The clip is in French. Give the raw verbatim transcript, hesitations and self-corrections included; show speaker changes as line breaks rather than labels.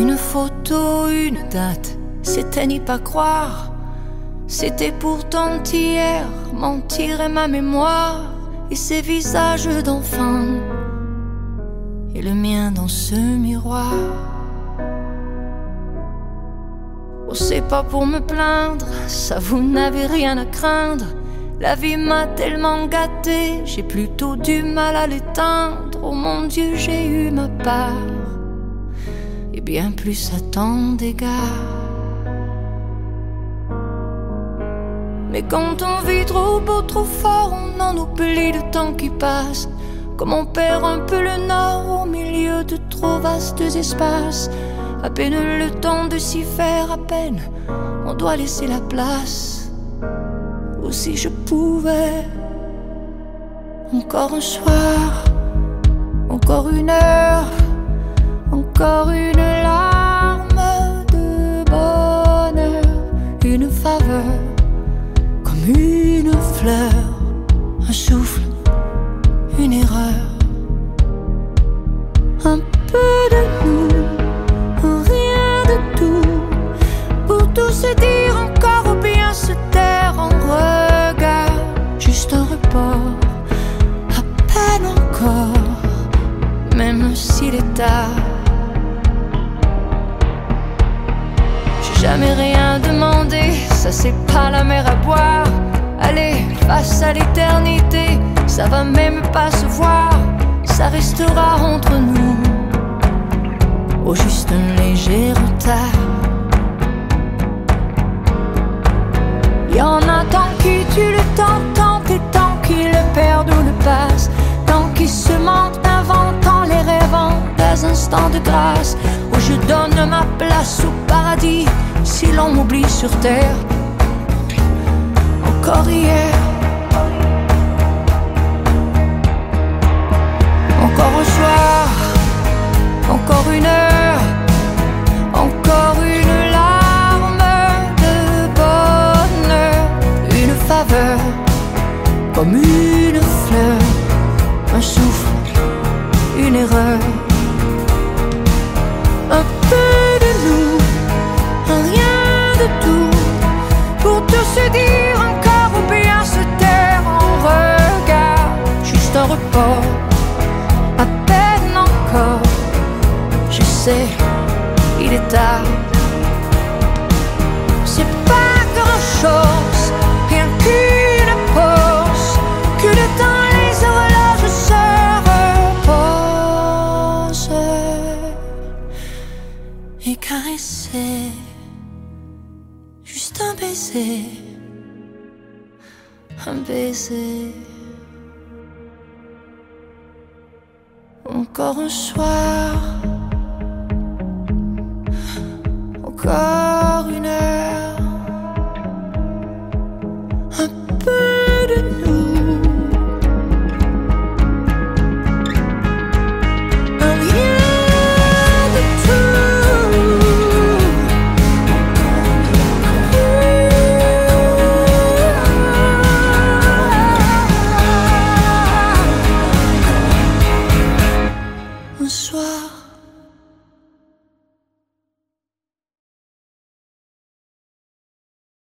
Une photo, une date, c'était n'y pas croire. C'était pourtant hier, mentir est ma mémoire. Et ces visages d'enfants, et le mien dans ce miroir. Oh, c'est pas pour me plaindre, ça vous n'avez rien à craindre. La vie m'a tellement gâté, j'ai plutôt du mal à l'éteindre. Oh mon Dieu, j'ai eu ma part, et bien plus à tant d'égards. Mais quand on vit trop beau, trop fort, on en oublie le temps qui passe. Comme on perd un peu le nord au milieu de trop vastes espaces. À peine le temps de s'y faire, à peine on doit laisser la place. Ou si je pouvais, encore un soir, encore une heure, encore une larme de bonheur, une faveur, comme une fleur, un souffle, une erreur, un peu de nous, un rien de tout, pour tout se dire encore ou bien se taire en regard, juste un report, à peine encore, même s'il est tard. J'ai jamais rien demandé, ça c'est pas la mer à boire. Allez, face à l'éternité, ça va même pas se voir, ça restera entre nous, au juste un léger retard. Y'en a tant qui tuent le temps, tant et tant qui le perdent ou le passent, tant qui se mentent, inventant les rêvant des instants de grâce, où je donne ma place au paradis, si l'on m'oublie sur terre. Encore hier, encore un soir, encore une heure, encore une larme de bonheur, une faveur, comme une fleur, un souffle, une erreur, un peu de nous, un rien de tout, pour tout se dire encore ou bien se taire en regard, juste un report, à peine encore, je sais, il est tard. C'est pas grand chose, rien qu'une pause, que le temps les horloges se reposent et caresser, juste un baiser, un baiser. Encore un soir, encore